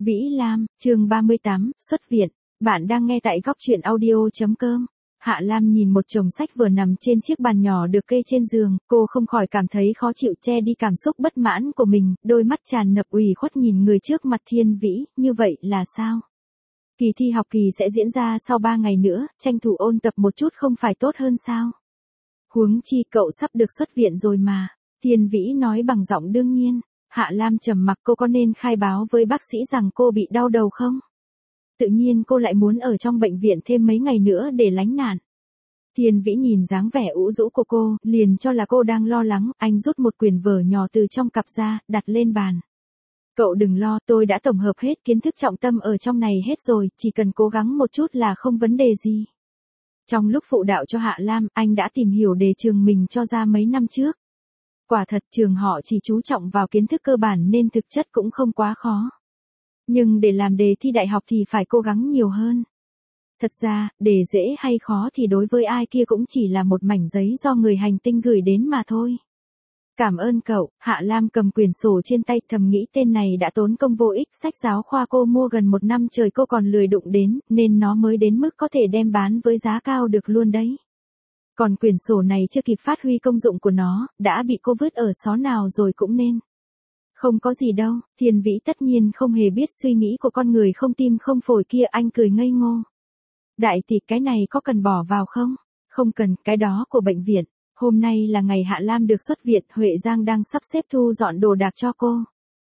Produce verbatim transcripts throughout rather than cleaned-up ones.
Vĩ Lam, chương ba mươi tám, xuất viện. Bạn đang nghe tại góc truyện audio.com. Hạ Lam nhìn một chồng sách vừa nằm trên chiếc bàn nhỏ được kê trên giường, cô không khỏi cảm thấy khó chịu, che đi cảm xúc bất mãn của mình, đôi mắt tràn ngập ủy khuất nhìn người trước mặt. Thiên Vĩ, như vậy là sao? Kỳ thi học kỳ sẽ diễn ra sau ba ngày nữa, tranh thủ ôn tập một chút không phải tốt hơn sao? Huống chi cậu sắp được xuất viện rồi mà. Thiên Vĩ nói bằng giọng đương nhiên. Hạ Lam trầm mặc, cô có nên khai báo với bác sĩ rằng cô bị đau đầu không? Tự nhiên cô lại muốn ở trong bệnh viện thêm mấy ngày nữa để lánh nạn. Thiên Vĩ nhìn dáng vẻ ủ rũ của cô, liền cho là cô đang lo lắng, anh rút một quyển vở nhỏ từ trong cặp ra, đặt lên bàn. Cậu đừng lo, tôi đã tổng hợp hết kiến thức trọng tâm ở trong này hết rồi, chỉ cần cố gắng một chút là không vấn đề gì. Trong lúc phụ đạo cho Hạ Lam, anh đã tìm hiểu đề trường mình cho ra mấy năm trước. Quả thật trường họ chỉ chú trọng vào kiến thức cơ bản nên thực chất cũng không quá khó. Nhưng để làm đề thi đại học thì phải cố gắng nhiều hơn. Thật ra, đề dễ hay khó thì đối với ai kia cũng chỉ là một mảnh giấy do người hành tinh gửi đến mà thôi. Cảm ơn cậu. Hạ Lam cầm quyển sổ trên tay, thầm nghĩ tên này đã tốn công vô ích, sách giáo khoa cô mua gần một năm trời cô còn lười đụng đến, nên nó mới đến mức có thể đem bán với giá cao được luôn đấy. Còn quyển sổ này chưa kịp phát huy công dụng của nó, đã bị cô vứt ở xó nào rồi cũng nên. Không có gì đâu, Thiên Vĩ tất nhiên không hề biết suy nghĩ của con người không tim không phổi kia, anh cười ngây ngô. Đại tỷ, cái này có cần bỏ vào không? Không cần, cái đó của bệnh viện. Hôm nay là ngày Hạ Lam được xuất viện, Huệ Giang đang sắp xếp thu dọn đồ đạc cho cô.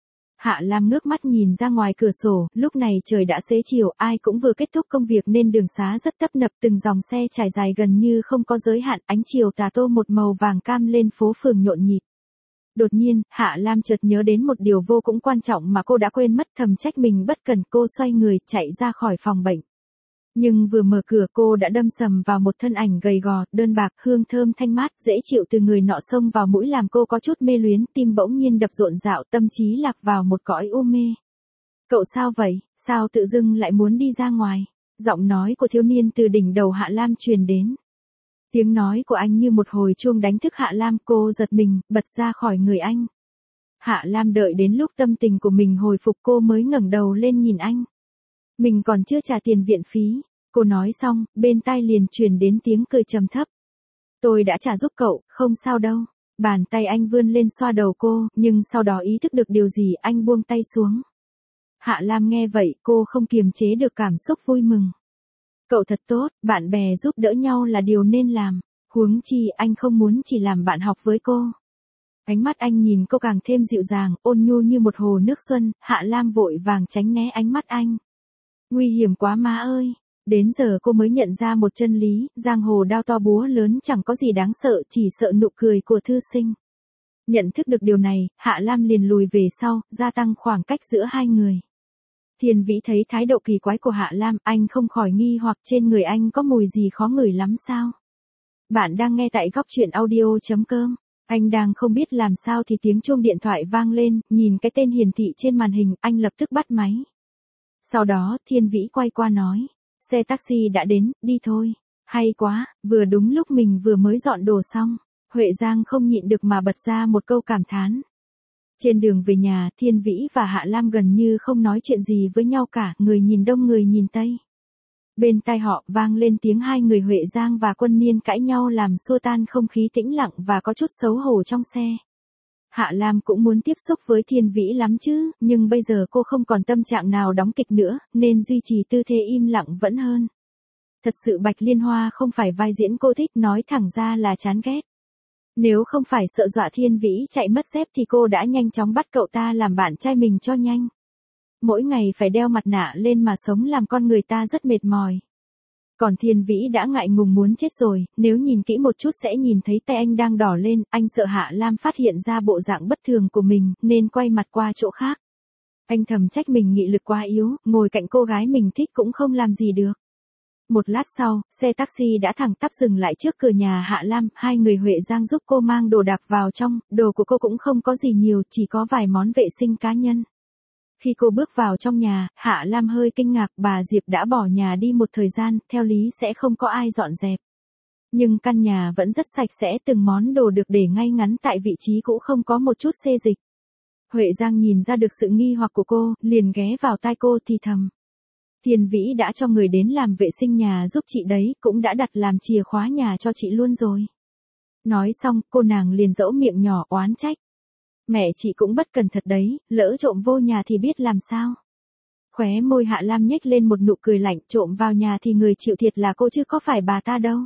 Hạ Lam ngước mắt nhìn ra ngoài cửa sổ, lúc này trời đã xế chiều, ai cũng vừa kết thúc công việc nên đường xá rất tấp nập, từng dòng xe trải dài gần như không có giới hạn, ánh chiều tà tô một màu vàng cam lên phố phường nhộn nhịp. Đột nhiên, Hạ Lam chợt nhớ đến một điều vô cùng quan trọng mà cô đã quên mất, thầm trách mình bất cẩn, cô xoay người, chạy ra khỏi phòng bệnh. Nhưng vừa mở cửa cô đã đâm sầm vào một thân ảnh gầy gò, đơn bạc, hương thơm thanh mát, dễ chịu từ người nọ xông vào mũi làm cô có chút mê luyến, tim bỗng nhiên đập rộn rạo, tâm trí lạc vào một cõi u mê. Cậu sao vậy, sao tự dưng lại muốn đi ra ngoài? Giọng nói của thiếu niên từ đỉnh đầu Hạ Lam truyền đến. Tiếng nói của anh như một hồi chuông đánh thức Hạ Lam, cô giật mình, bật ra khỏi người anh. Hạ Lam đợi đến lúc tâm tình của mình hồi phục cô mới ngẩng đầu lên nhìn anh. Mình còn chưa trả tiền viện phí. Cô nói xong, bên tai liền truyền đến tiếng cười trầm thấp. Tôi đã trả giúp cậu, không sao đâu. Bàn tay anh vươn lên xoa đầu cô, nhưng sau đó ý thức được điều gì, anh buông tay xuống. Hạ Lam nghe vậy, cô không kiềm chế được cảm xúc vui mừng. Cậu thật tốt, bạn bè giúp đỡ nhau là điều nên làm. Huống chi anh không muốn chỉ làm bạn học với cô. Ánh mắt anh nhìn cô càng thêm dịu dàng, ôn nhu như một hồ nước xuân. Hạ Lam vội vàng tránh né ánh mắt anh. Nguy hiểm quá má ơi. Đến giờ cô mới nhận ra một chân lý, giang hồ đao to búa lớn chẳng có gì đáng sợ, chỉ sợ nụ cười của thư sinh. Nhận thức được điều này, Hạ Lam liền lùi về sau, gia tăng khoảng cách giữa hai người. Thiên Vĩ thấy thái độ kỳ quái của Hạ Lam, anh không khỏi nghi hoặc trên người anh có mùi gì khó ngửi lắm sao? Bạn đang nghe tại góc truyện audio.com. Anh đang không biết làm sao thì tiếng chuông điện thoại vang lên, nhìn cái tên hiển thị trên màn hình, anh lập tức bắt máy. Sau đó, Thiên Vĩ quay qua nói. Xe taxi đã đến, đi thôi. Hay quá, vừa đúng lúc mình vừa mới dọn đồ xong. Huệ Giang không nhịn được mà bật ra một câu cảm thán. Trên đường về nhà, Thiên Vĩ và Hạ Lam gần như không nói chuyện gì với nhau cả, người nhìn đông người nhìn tây. Bên tai họ vang lên tiếng hai người Huệ Giang và Quân Niên cãi nhau làm xua tan không khí tĩnh lặng và có chút xấu hổ trong xe. Hạ Lam cũng muốn tiếp xúc với Thiên Vĩ lắm chứ, nhưng bây giờ cô không còn tâm trạng nào đóng kịch nữa, nên duy trì tư thế im lặng vẫn hơn. Thật sự Bạch Liên Hoa không phải vai diễn cô thích, nói thẳng ra là chán ghét. Nếu không phải sợ dọa Thiên Vĩ chạy mất dép thì cô đã nhanh chóng bắt cậu ta làm bạn trai mình cho nhanh. Mỗi ngày phải đeo mặt nạ lên mà sống làm con người ta rất mệt mỏi. Còn Thiên Vĩ đã ngại ngùng muốn chết rồi, nếu nhìn kỹ một chút sẽ nhìn thấy tay anh đang đỏ lên, anh sợ Hạ Lam phát hiện ra bộ dạng bất thường của mình, nên quay mặt qua chỗ khác. Anh thầm trách mình nghị lực quá yếu, ngồi cạnh cô gái mình thích cũng không làm gì được. Một lát sau, xe taxi đã thẳng tắp dừng lại trước cửa nhà Hạ Lam, hai người Huệ Giang giúp cô mang đồ đạc vào trong, đồ của cô cũng không có gì nhiều, chỉ có vài món vệ sinh cá nhân. Khi cô bước vào trong nhà, Hạ Lam hơi kinh ngạc, bà Diệp đã bỏ nhà đi một thời gian, theo lý sẽ không có ai dọn dẹp. Nhưng căn nhà vẫn rất sạch sẽ, từng món đồ được để ngay ngắn tại vị trí cũ, không có một chút xê dịch. Huệ Giang nhìn ra được sự nghi hoặc của cô, liền ghé vào tai cô thì thầm. Thiên Vĩ đã cho người đến làm vệ sinh nhà giúp chị đấy, cũng đã đặt làm chìa khóa nhà cho chị luôn rồi. Nói xong, cô nàng liền dẫu miệng nhỏ oán trách. Mẹ chị cũng bất cẩn thật đấy, lỡ trộm vô nhà thì biết làm sao. Khóe môi Hạ Lam nhếch lên một nụ cười lạnh, trộm vào nhà thì người chịu thiệt là cô chứ có phải bà ta đâu.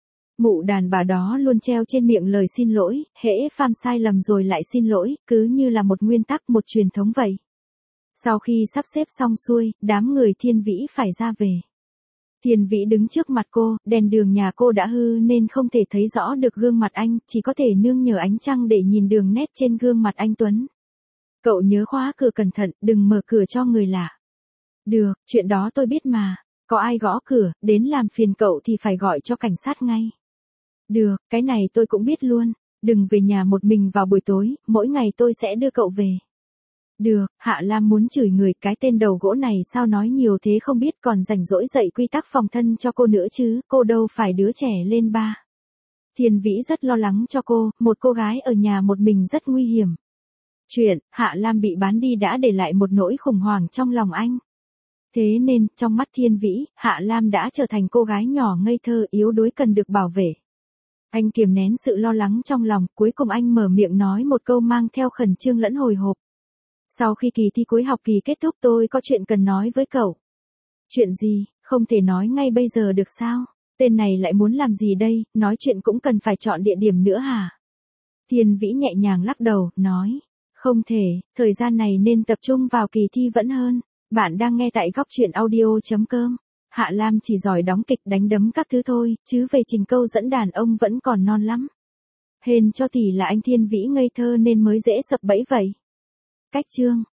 Mụ đàn bà đó luôn treo trên miệng lời xin lỗi, hễ phạm sai lầm rồi lại xin lỗi, cứ như là một nguyên tắc, một truyền thống vậy. Sau khi sắp xếp xong xuôi, đám người Thiên Vĩ phải ra về. Thiên Vĩ đứng trước mặt cô, đèn đường nhà cô đã hư nên không thể thấy rõ được gương mặt anh, chỉ có thể nương nhờ ánh trăng để nhìn đường nét trên gương mặt anh Tuấn. Cậu nhớ khóa cửa cẩn thận, đừng mở cửa cho người lạ. Được, chuyện đó tôi biết mà, có ai gõ cửa, đến làm phiền cậu thì phải gọi cho cảnh sát ngay. Được, cái này tôi cũng biết luôn, đừng về nhà một mình vào buổi tối, mỗi ngày tôi sẽ đưa cậu về. Được, Hạ Lam muốn chửi người, cái tên đầu gỗ này sao nói nhiều thế không biết, còn rảnh rỗi dạy quy tắc phòng thân cho cô nữa chứ, cô đâu phải đứa trẻ lên ba. Thiên Vĩ rất lo lắng cho cô, một cô gái ở nhà một mình rất nguy hiểm. Chuyện, Hạ Lam bị bán đi đã để lại một nỗi khủng hoảng trong lòng anh. Thế nên, trong mắt Thiên Vĩ, Hạ Lam đã trở thành cô gái nhỏ ngây thơ yếu đuối cần được bảo vệ. Anh kiềm nén sự lo lắng trong lòng, cuối cùng anh mở miệng nói một câu mang theo khẩn trương lẫn hồi hộp. Sau khi kỳ thi cuối học kỳ kết thúc tôi có chuyện cần nói với cậu. Chuyện gì, không thể nói ngay bây giờ được sao? Tên này lại muốn làm gì đây, nói chuyện cũng cần phải chọn địa điểm nữa hả? Thiên Vĩ nhẹ nhàng lắc đầu, nói. Không thể, thời gian này nên tập trung vào kỳ thi vẫn hơn. Bạn đang nghe tại góc truyện audio.com. Hạ Lam chỉ giỏi đóng kịch đánh đấm các thứ thôi, chứ về trình câu dẫn đàn ông vẫn còn non lắm. Hên cho thì là anh Thiên Vĩ ngây thơ nên mới dễ sập bẫy vậy. Cách chương